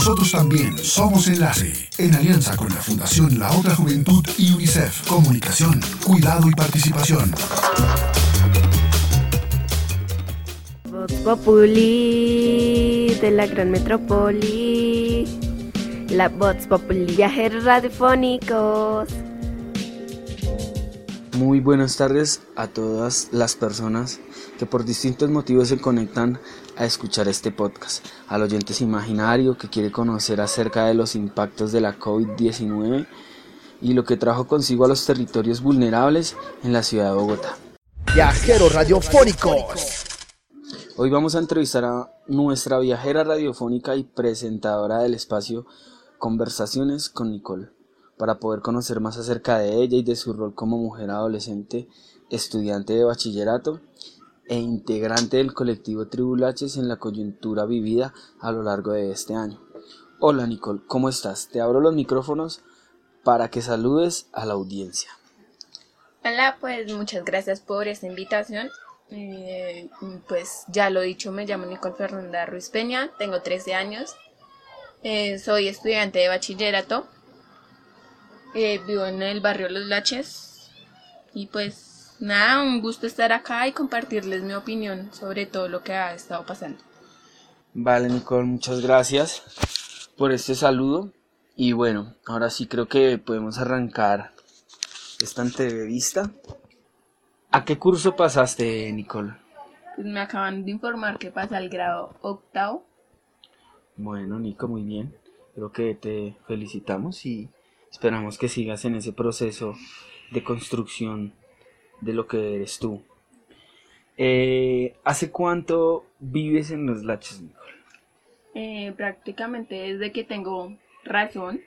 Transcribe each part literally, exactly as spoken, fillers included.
Nosotros también somos Enlace, en alianza con la Fundación La Otra Juventud y UNICEF. Comunicación, cuidado y participación. Voz Populi de la gran metrópoli. La Voz Populi, viajeros radiofónicos. Muy buenas tardes a todas las personas que por distintos motivos se conectan a escuchar este podcast. Al oyente imaginario que quiere conocer acerca de los impactos de la covid diecinueve y lo que trajo consigo a los territorios vulnerables en la ciudad de Bogotá. Viajeros radiofónicos. Hoy vamos a entrevistar a nuestra viajera radiofónica y presentadora del espacio Conversaciones con Nicole, para poder conocer más acerca de ella y de su rol como mujer adolescente, estudiante de bachillerato e integrante del colectivo Tribulaches en la coyuntura vivida a lo largo de este año. Hola Nicole, ¿cómo estás? Te abro los micrófonos para que saludes a la audiencia. Hola, pues muchas gracias por esta invitación. Eh, pues ya lo dicho, me llamo Nicole Fernanda Ruiz Peña, tengo trece años, eh, soy estudiante de bachillerato. Eh, vivo en el barrio Los Laches y pues nada, un gusto estar acá y compartirles mi opinión sobre todo lo que ha estado pasando. Vale Nicole, muchas gracias por este saludo y bueno, ahora sí creo que podemos arrancar esta entrevista. ¿A qué curso pasaste, Nicole? Pues me acaban de informar que pasé al grado octavo. Bueno Nico, muy bien, creo que te felicitamos y esperamos que sigas en ese proceso de construcción de lo que eres tú. Eh, ¿Hace cuánto vives en Los Laches, Nicole? Eh, prácticamente desde que tengo razón.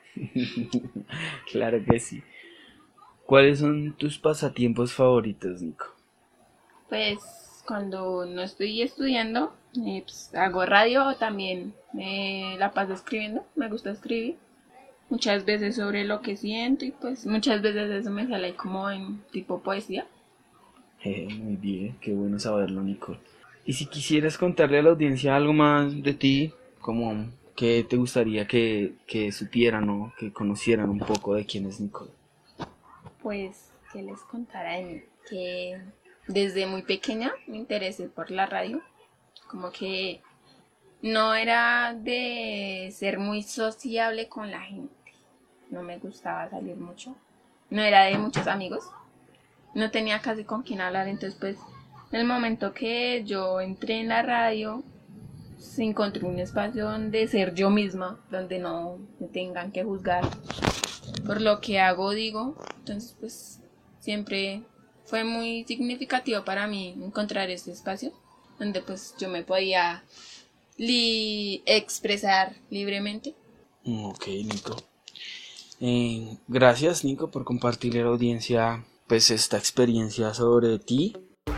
Claro que sí. ¿Cuáles son tus pasatiempos favoritos, Nico? Pues cuando no estoy estudiando, eh, pues, hago radio, también me la paso escribiendo, me gusta escribir. Muchas veces sobre lo que siento y pues muchas veces eso me sale como en tipo poesía. Eh, muy bien, qué bueno saberlo, Nicole. Y si quisieras contarle a la audiencia algo más de ti, como qué te gustaría que, que supieran o que conocieran un poco de quién es Nicole. Pues que les contara de mí, que desde muy pequeña me interesé por la radio, como que no era de ser muy sociable con la gente, no me gustaba salir mucho, no era de muchos amigos, no tenía casi con quién hablar, entonces pues en el momento que yo entré en la radio, se encontré un espacio donde ser yo misma, donde no me tengan que juzgar por lo que hago, digo, entonces pues siempre fue muy significativo para mí encontrar este espacio donde pues yo me podía Li- expresar libremente. Ok, Nico. Eh, gracias, Nico, por compartirle a la audiencia pues esta experiencia sobre ti.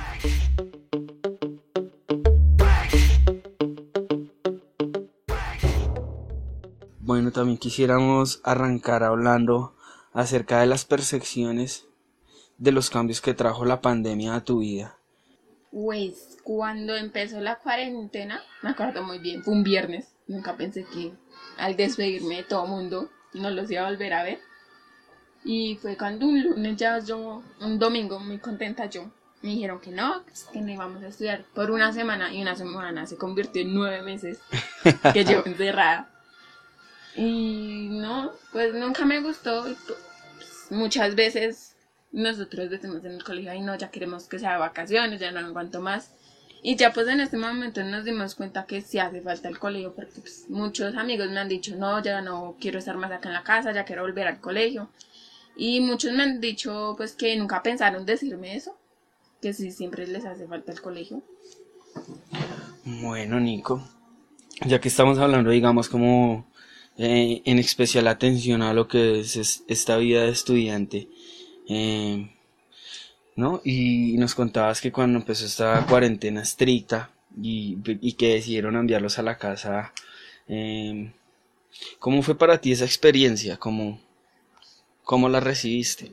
Bueno, también quisiéramos arrancar hablando acerca de las percepciones de los cambios que trajo la pandemia a tu vida. Pues cuando empezó la cuarentena, me acuerdo muy bien, fue un viernes, nunca pensé que al despedirme de todo el mundo no los iba a volver a ver. Y fue cuando un lunes ya yo, un domingo muy contenta yo, me dijeron que no, que no íbamos a estudiar por una semana y una semana se convirtió en nueve meses que llevo encerrada. Y no, pues nunca me gustó, y pues, muchas veces nosotros decimos en el colegio, ay no, ya queremos que sea vacaciones, ya no aguanto más. Y ya pues en este momento nos dimos cuenta que sí hace falta el colegio, porque pues, muchos amigos me han dicho, no, ya no quiero estar más acá en la casa, ya quiero volver al colegio. Y muchos me han dicho pues que nunca pensaron decirme eso, que sí siempre les hace falta el colegio. Bueno, Nico, ya que estamos hablando, digamos, como eh, en especial atención a lo que es, es esta vida de estudiante, eh, ¿no? Y nos contabas que cuando empezó esta cuarentena estricta y, y que decidieron enviarlos a la casa, eh, ¿cómo fue para ti esa experiencia? ¿Cómo, cómo la recibiste?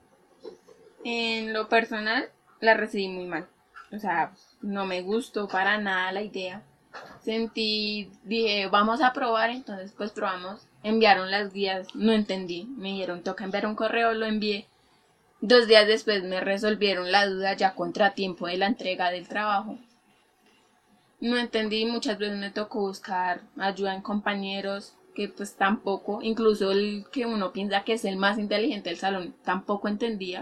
En lo personal, la recibí muy mal. O sea, no me gustó para nada la idea. sentí, dije, vamos a probar, entonces pues probamos. Enviaron las guías, no entendí, me dijeron, toca enviar un correo, lo envié. Dos días después me resolvieron la duda ya contratiempo de la entrega del trabajo. No entendí, muchas veces me tocó buscar ayuda en compañeros, que pues tampoco, incluso el que uno piensa que es el más inteligente del salón, tampoco entendía.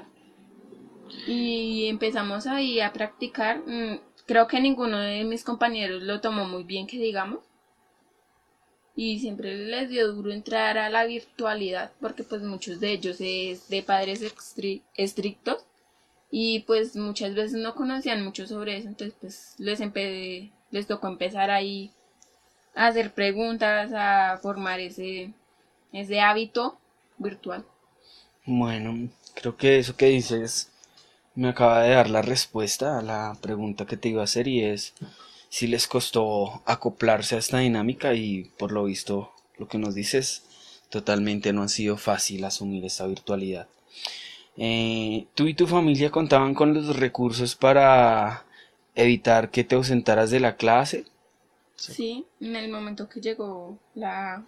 Y empezamos ahí a practicar. Creo que ninguno de mis compañeros lo tomó muy bien, que digamos. Y siempre les dio duro entrar a la virtualidad, porque pues muchos de ellos es de padres estri- estrictos. Y pues muchas veces no conocían mucho sobre eso, entonces pues les, empe- les tocó empezar ahí a hacer preguntas, a formar ese, ese hábito virtual. Bueno, creo que eso que dices me acaba de dar la respuesta a la pregunta que te iba a hacer, y es si les costó acoplarse a esta dinámica, y por lo visto lo que nos dices, totalmente no ha sido fácil asumir esta virtualidad. Eh, ¿Tú y tu familia contaban con los recursos para evitar que te ausentaras de la clase? Sí, en el momento que llegó la,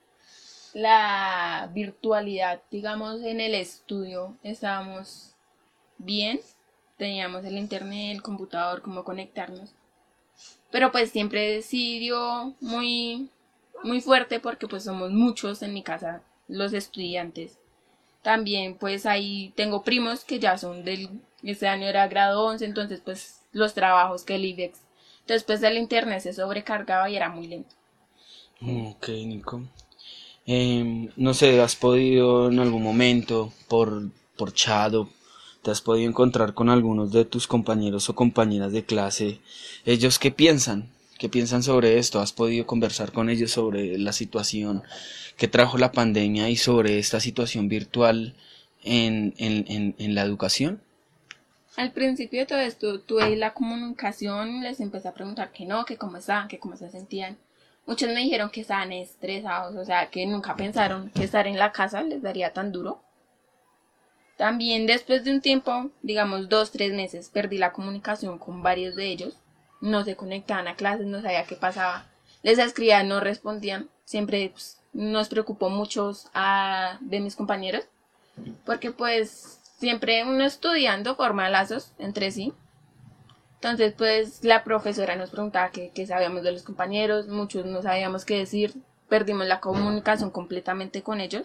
la virtualidad, digamos, en el estudio, estábamos bien, teníamos el internet, el computador, cómo conectarnos. Pero pues siempre sí dio muy, muy fuerte, porque pues somos muchos en mi casa, los estudiantes. También pues ahí tengo primos que ya son del, este año era grado once, entonces pues los trabajos que el IBEX. Entonces pues el internet se sobrecargaba y era muy lento. Ok, Nico. Eh, no sé, ¿has podido en algún momento por, por chat o te has podido encontrar con algunos de tus compañeros o compañeras de clase? ¿Ellos qué piensan? ¿Qué piensan sobre esto? ¿Has podido conversar con ellos sobre la situación que trajo la pandemia y sobre esta situación virtual en, en, en, en la educación? Al principio de todo esto tuve la comunicación, les empecé a preguntar que no, que cómo estaban, que cómo se sentían. Muchos me dijeron que estaban estresados, o sea, que nunca pensaron que estar en la casa les daría tan duro. También después de un tiempo, digamos dos, tres meses, perdí la comunicación con varios de ellos. No se conectaban a clases, no sabía qué pasaba. Les escribía, no respondían. Siempre pues, nos preocupó mucho a, de mis compañeros, porque pues siempre uno estudiando forma lazos entre sí. Entonces pues la profesora nos preguntaba qué, qué sabíamos de los compañeros, muchos no sabíamos qué decir, perdimos la comunicación completamente con ellos.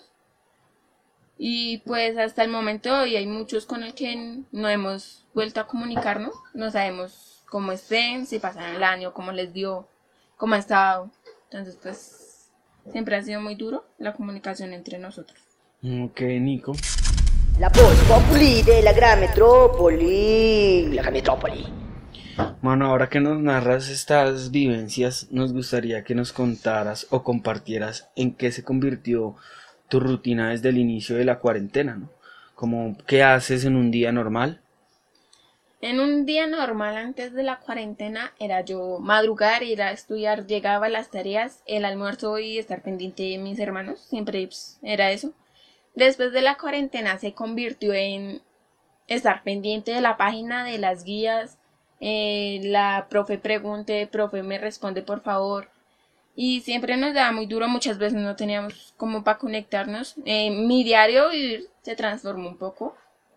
Y pues hasta el momento hoy hay muchos con el que no hemos vuelto a comunicarnos, no sabemos cómo estén, si pasaron el año, cómo les dio, cómo ha estado. Entonces pues siempre ha sido muy duro la comunicación entre nosotros. Ok, Nico. La voz populi de la gran metrópoli. La gran metrópoli. Bueno, ahora que nos narras estas vivencias, nos gustaría que nos contaras o compartieras en qué se convirtió tu rutina desde el inicio de la cuarentena, ¿no? Como, ¿qué haces en un día normal? En un día normal antes de la cuarentena era yo madrugar, ir a estudiar, llegaba a las tareas, el almuerzo y estar pendiente de mis hermanos, siempre pues, era eso. Después de la cuarentena se convirtió en estar pendiente de la página, de las guías, eh, la profe pregunte, profe me responde por favor. Y siempre nos daba muy duro, muchas veces no teníamos como para conectarnos. Eh, mi diario vivir se transformó un poco.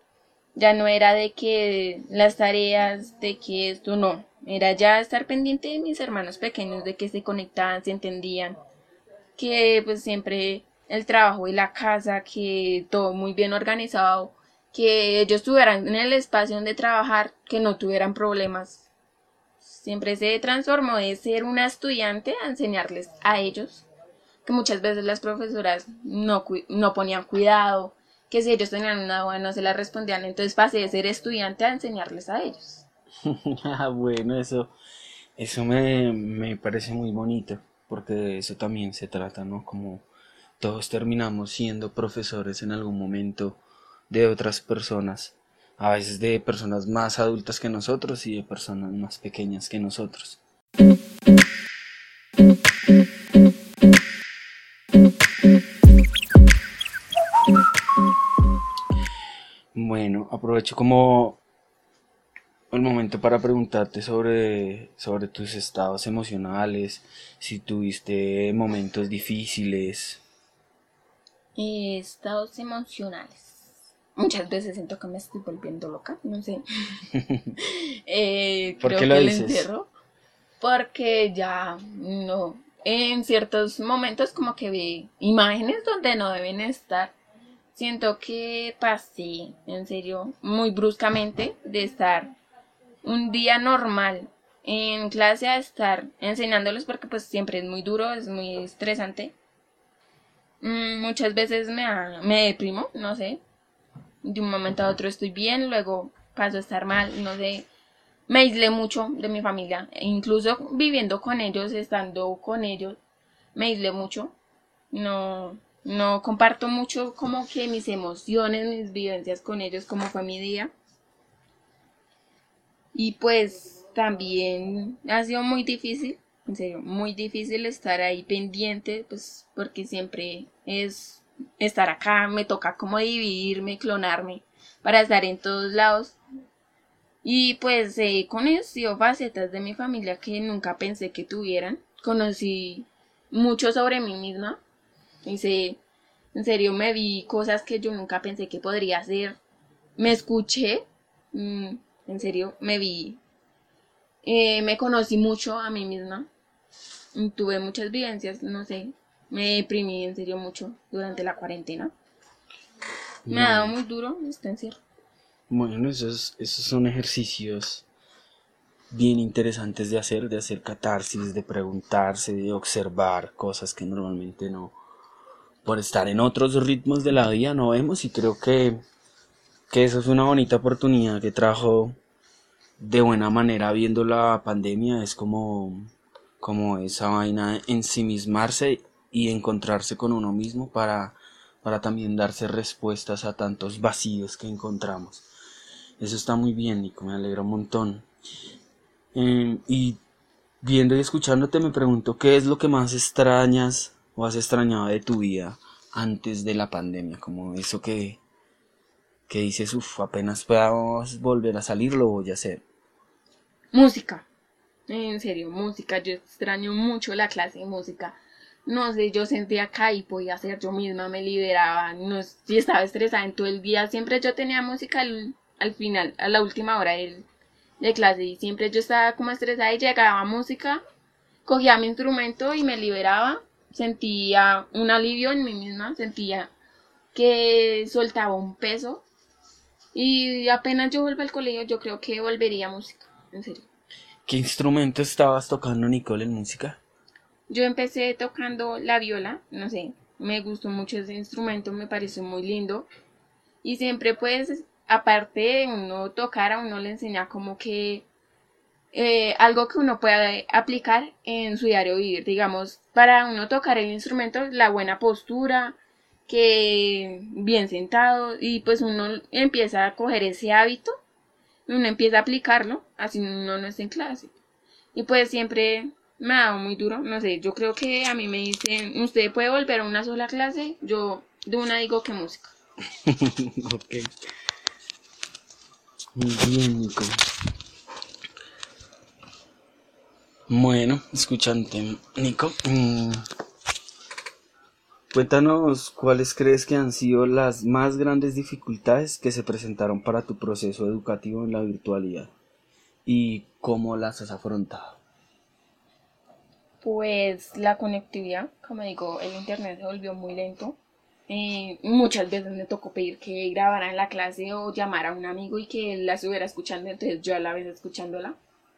Ya no era de que las tareas, de que esto, no. Era ya estar pendiente de mis hermanos pequeños, de que se conectaban, se entendían. Que pues siempre el trabajo y la casa, que todo muy bien organizado. Que ellos tuvieran en el espacio donde trabajar, que no tuvieran problemas. Siempre se transformó de ser una estudiante a enseñarles a ellos, que muchas veces las profesoras no, no ponían cuidado, que si ellos tenían una duda no se la respondían, entonces pasé de ser estudiante a enseñarles a ellos. Bueno, eso, eso me, me parece muy bonito, porque de eso también se trata, ¿no? Como todos terminamos siendo profesores en algún momento de otras personas. A veces de personas más adultas que nosotros y de personas más pequeñas que nosotros. Bueno, aprovecho como el momento para preguntarte sobre, sobre tus estados emocionales, si tuviste momentos difíciles. Eh, estados emocionales. Muchas veces siento que me estoy volviendo loca, no sé. eh, ¿Por creo qué lo que el dices? encierro. Porque ya no. En ciertos momentos como que vi imágenes donde no deben estar. Siento que pasé, en serio, muy bruscamente de estar un día normal en clase a estar enseñándoles porque pues siempre es muy duro, es muy estresante. Mm, muchas veces me, ha- me deprimo, no sé. De un momento a otro estoy bien, luego paso a estar mal, no sé. Me aislé mucho de mi familia, e incluso viviendo con ellos, estando con ellos, me aislé mucho. No, no comparto mucho como que mis emociones, mis vivencias con ellos, como fue mi día. Y pues también ha sido muy difícil, en serio, muy difícil estar ahí pendiente, pues porque siempre es estar acá, me toca como dividirme, clonarme para estar en todos lados. Y pues he conocido facetas de mi familia que nunca pensé que tuvieran. Conocí mucho sobre mí misma. Y sé, en serio me vi cosas que yo nunca pensé que podría hacer. Me escuché. mm, en serio, me vi. Eh, me conocí mucho a mí misma. y Tuve muchas vivencias, no sé. Me deprimí en serio mucho durante la cuarentena. Me ha dado Bueno, muy duro este encierro. bueno, esos, esos son ejercicios bien interesantes de hacer, de hacer catarsis, de preguntarse, de observar cosas que normalmente no, por estar en otros ritmos de la vida no vemos, y creo que, que eso es una bonita oportunidad que trajo de buena manera viendo la pandemia. Es como, como esa vaina de ensimismarse y encontrarse con uno mismo para, para también darse respuestas a tantos vacíos que encontramos. Eso está muy bien, Nico, me alegra un montón. Eh, y viendo y escuchándote me pregunto qué es lo que más extrañas o has extrañado de tu vida antes de la pandemia, como eso que, que dices, uff, apenas podamos volver a salir lo voy a hacer. Música. En serio, música. Yo extraño mucho la clase de música. No sé, yo sentía acá y podía ser yo misma, me liberaba. No, si estaba estresada en todo el día, siempre yo tenía música al, al final, a la última hora del, de clase. Y siempre yo estaba como estresada y llegaba música, cogía mi instrumento y me liberaba. Sentía un alivio en mí misma, sentía que soltaba un peso. Y apenas yo vuelva al colegio, yo creo que volvería a música, en serio. ¿Qué instrumento estabas tocando, Nicole, en música? Yo empecé tocando la viola, no sé, me gustó mucho ese instrumento, me pareció muy lindo. Y siempre pues, aparte de uno tocar, a uno le enseña como que eh, algo que uno pueda aplicar en su diario vivir. Digamos, para uno tocar el instrumento, la buena postura, que bien sentado, y pues uno empieza a coger ese hábito, uno empieza a aplicarlo, así uno no está en clase. Y pues siempre me ha dado muy duro, no sé, yo creo que a mí me dicen, ¿usted puede volver a una sola clase? Yo de una digo que música. Ok. Muy bien, Nico. Bueno, escuchante, Nico, mm, cuéntanos cuáles crees que han sido las más grandes dificultades que se presentaron para tu proceso educativo en la virtualidad y cómo las has afrontado. Pues la conectividad, como digo, el internet se volvió muy lento. Eh, muchas veces me tocó pedir que grabara en la clase o llamar a un amigo y que él la estuviera escuchando, entonces yo a la vez escuchándola.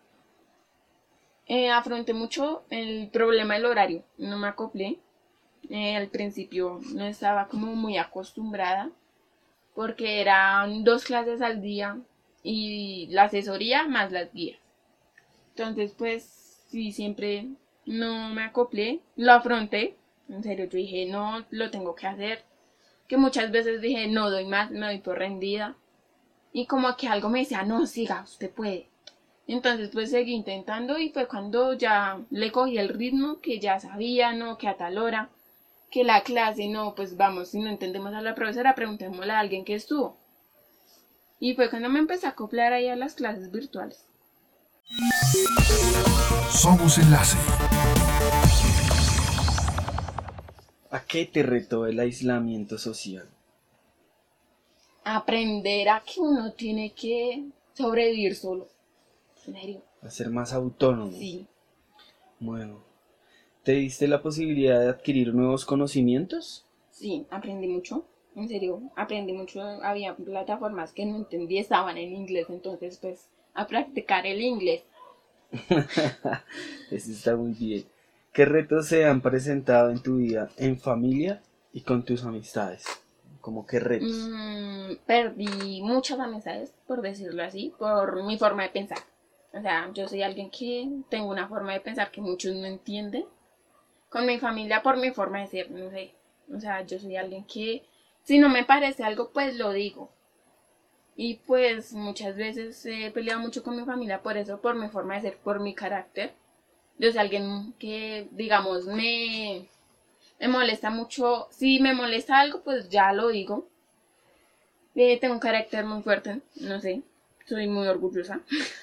Eh, afronté mucho el problema del horario, no me acoplé. Eh, al principio no estaba como muy acostumbrada porque eran dos clases al día y la asesoría más las guías. Entonces pues sí, siempre no me acoplé, lo afronté, en serio, yo dije no, lo tengo que hacer, que muchas veces dije no doy más, me doy por rendida y como que algo me decía no, siga, usted puede. Entonces pues seguí intentando y fue cuando ya le cogí el ritmo, que ya sabía, no, que a tal hora, que la clase, no, pues vamos, si no entendemos a la profesora, preguntémosle a alguien que estuvo. Y fue cuando me empecé a acoplar ahí a las clases virtuales. Somos Enlace. ¿A qué te retó el aislamiento social? Aprender a que uno tiene que sobrevivir solo. En serio. A ser más autónomo. Sí. Bueno, ¿te diste la posibilidad de adquirir nuevos conocimientos? Sí, aprendí mucho. En serio, aprendí mucho. Había plataformas que no entendí, estaban en inglés. Entonces, pues, a practicar el inglés. Eso está muy bien. ¿Qué retos se han presentado en tu vida, en familia y con tus amistades? ¿Cómo qué retos? Mm, perdí muchas amistades, por decirlo así, por mi forma de pensar. O sea, yo soy alguien que tengo una forma de pensar que muchos no entienden. Con mi familia, por mi forma de ser, no sé. O sea, yo soy alguien que, si no me parece algo, pues lo digo. Y pues muchas veces he peleado mucho con mi familia por eso, por mi forma de ser, por mi carácter. Yo soy alguien que, digamos, me, me molesta mucho. Si me molesta algo, pues ya lo digo. Eh, tengo un carácter muy fuerte, no sé, soy muy orgullosa.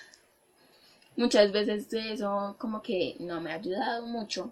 Muchas veces eso como que no me ha ayudado mucho.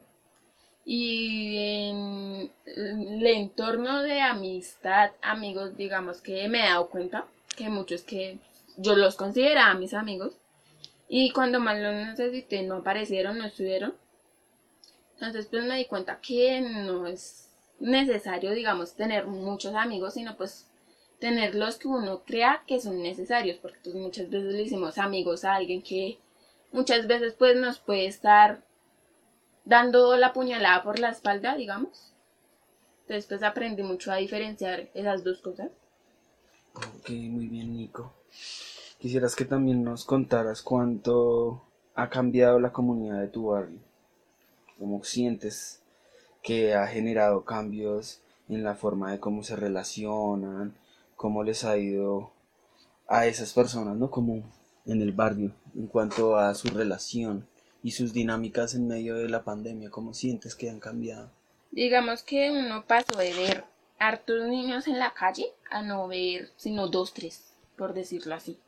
Y en el entorno de amistad, amigos, digamos que me he dado cuenta que muchos que yo los consideraba mis amigos y cuando más los necesité no aparecieron, no estuvieron. Entonces pues me di cuenta que no es necesario, digamos, tener muchos amigos, sino pues tener los que uno crea que son necesarios, porque pues muchas veces le hicimos amigos a alguien que muchas veces pues nos puede estar dando la puñalada por la espalda, digamos. Entonces pues aprendí mucho a diferenciar esas dos cosas. Ok, muy bien, Nico. Quisieras que también nos contaras cuánto ha cambiado la comunidad de tu barrio. ¿Cómo sientes que ha generado cambios en la forma de cómo se relacionan? ¿Cómo les ha ido a esas personas, ¿no? Como en el barrio, en cuanto a su relación y sus dinámicas en medio de la pandemia? ¿Cómo sientes que han cambiado? Digamos que uno pasó de ver hartos niños en la calle a no ver sino dos, tres, por decirlo así.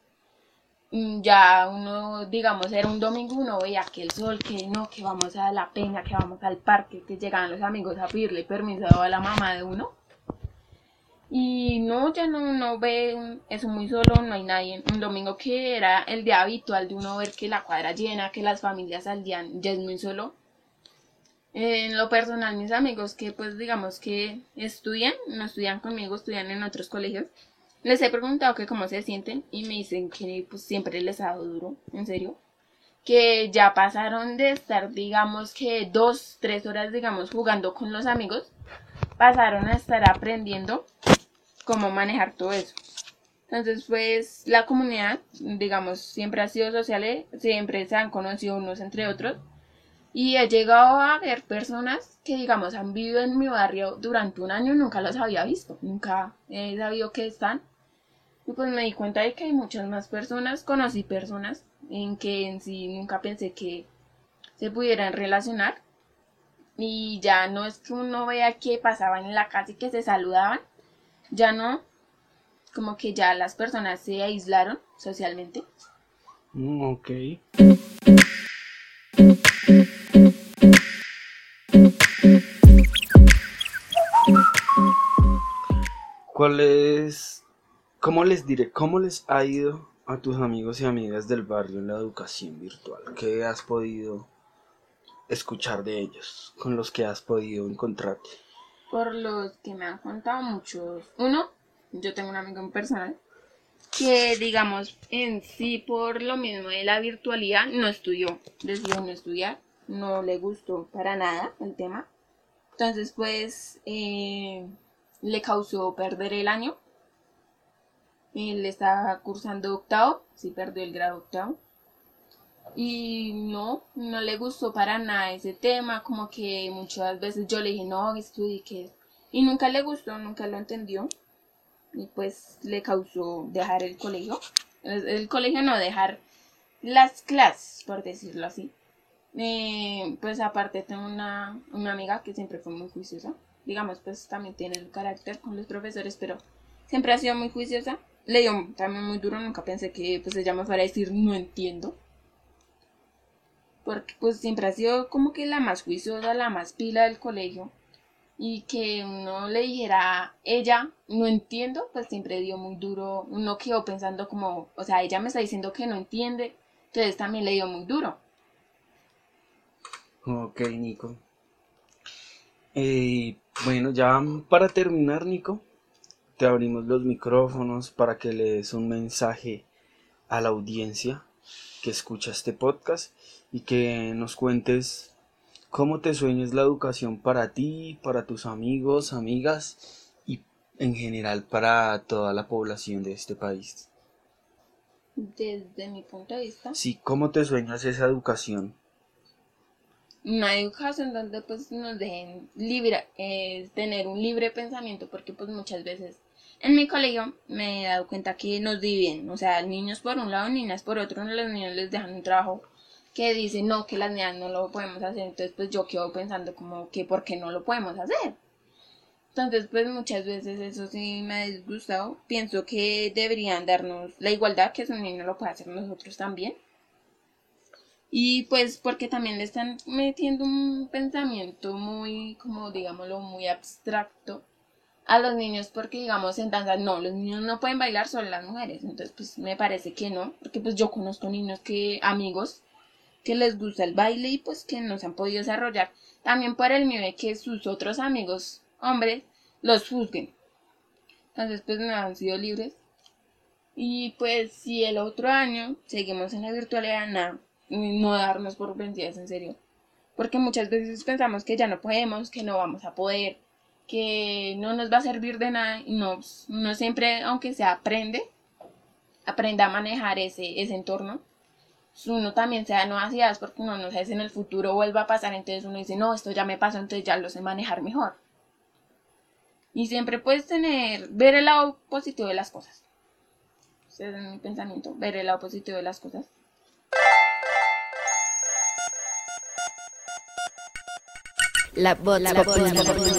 Ya uno, digamos, era un domingo, uno veía que el sol, que no, que vamos a la peña, que vamos al parque, que llegaban los amigos a pedirle permiso a la mamá de uno. Y no, ya no uno ve eso muy solo, no hay nadie. Un domingo que era el día habitual de uno ver que la cuadra llena, que las familias salían, ya es muy solo. En lo personal, mis amigos que pues digamos que estudian, no estudian conmigo, estudian en otros colegios, les he preguntado que cómo se sienten y me dicen que pues siempre les ha dado duro, en serio. Que ya pasaron de estar, digamos que dos, tres horas, digamos, jugando con los amigos, pasaron a estar aprendiendo cómo manejar todo eso. Entonces pues la comunidad, digamos, siempre ha sido social, siempre se han conocido unos entre otros. Y he llegado a ver personas que, digamos, han vivido en mi barrio durante un año y nunca los había visto. Nunca he sabido que están. Y pues me di cuenta de que hay muchas más personas. Conocí personas en que en sí nunca pensé que se pudieran relacionar. Y ya no es que uno vea que pasaban en la calle y que se saludaban. Ya no. Como que ya las personas se aislaron socialmente. Mm, ok. ¿Cuál es, cómo les diré, cómo les ha ido a tus amigos y amigas del barrio en la educación virtual? ¿Qué has podido escuchar de ellos, con los que has podido encontrarte? Por los que me han contado muchos. Uno, yo tengo un amigo en personal que, digamos, en sí por lo mismo de la virtualidad no estudió, decidió no estudiar, no le gustó para nada el tema. Entonces pues eh, le causó perder el año. Él estaba cursando octavo, sí perdió el grado octavo. Y no, no le gustó para nada ese tema, como que muchas veces yo le dije, no, estudie, que y nunca le gustó, nunca lo entendió. Y pues le causó dejar el colegio. El, el colegio no, dejar las clases, por decirlo así. Eh, pues aparte tengo una, una amiga que siempre fue muy juiciosa. Digamos, pues también tiene el carácter con los profesores, pero siempre ha sido muy juiciosa. le dio también muy duro, nunca pensé que pues ella me fuera a decir no entiendo. Porque pues siempre ha sido como que la más juiciosa, la más pila del colegio. Y que uno le dijera, ella, no entiendo, pues siempre dio muy duro. Uno quedó pensando como, o sea, ella me está diciendo que no entiende, entonces también le dio muy duro. Ok, Nico. Eh, bueno, ya para terminar, Nico, te abrimos los micrófonos para que le des un mensaje a la audiencia que escucha este podcast y que nos cuentes cómo te sueñas la educación para ti, para tus amigos, amigas y en general para toda la población de este país. Desde mi punto de vista. Sí, ¿cómo te sueñas esa educación? Una educación donde pues nos dejen libre, eh, tener un libre pensamiento, porque pues muchas veces en mi colegio me he dado cuenta que nos dividen, o sea, niños por un lado, niñas por otro, los niños les dejan un trabajo que dice no, que las niñas no lo podemos hacer, entonces pues yo quedo pensando como que ¿por qué no lo podemos hacer? Entonces pues muchas veces eso sí me ha disgustado, pienso que deberían darnos la igualdad, que un niño lo puede hacer nosotros también. Y pues porque también le están metiendo un pensamiento muy, como digámoslo, muy abstracto a los niños, porque digamos en danza, no, los niños no pueden bailar, solo las mujeres. Entonces pues me parece que no, porque pues yo conozco niños que, amigos, que les gusta el baile y pues que no se han podido desarrollar. También por el miedo de que sus otros amigos, hombres, los juzguen. Entonces pues no han sido libres. Y pues si el otro año seguimos en la virtualidad, nada. No darnos por vencidas, en serio, porque muchas veces pensamos que ya no podemos, que no vamos a poder, que no nos va a servir de nada, y no, no siempre, aunque se aprende, aprenda a manejar ese, ese entorno, uno también se da nuevas ideas, porque uno no sabe si en el futuro vuelva a pasar, entonces uno dice, no, esto ya me pasó, entonces ya lo sé manejar mejor, y siempre puedes tener, ver el lado positivo de las cosas. Ese es mi pensamiento, ver el lado positivo de las cosas. La voz popular.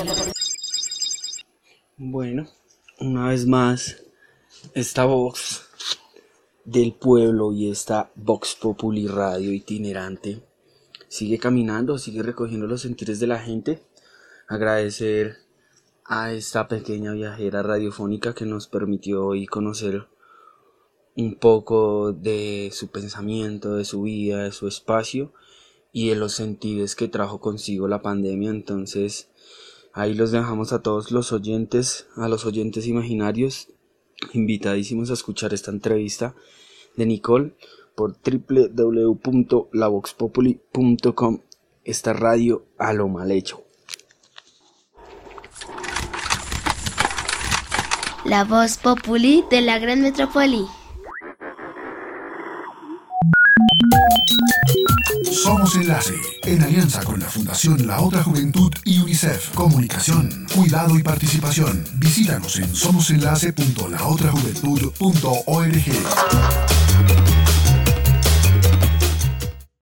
Bueno, una vez más, esta voz del pueblo y esta Vox Populi Radio itinerante sigue caminando, sigue recogiendo los sentires de la gente. Agradecer a esta pequeña viajera radiofónica que nos permitió hoy conocer un poco de su pensamiento, de su vida, de su espacio y de los sentires que trajo consigo la pandemia. Entonces ahí los dejamos a todos los oyentes, a los oyentes imaginarios, invitadísimos a escuchar esta entrevista de Nicole por doble u doble u doble u punto la vox populi punto com, esta radio a lo mal hecho. La voz populi de la gran metrópoli. Somos Enlace, en alianza con la Fundación La Otra Juventud y UNICEF. Comunicación, cuidado y participación. Visítanos en somosenlace punto la otra juventud punto org.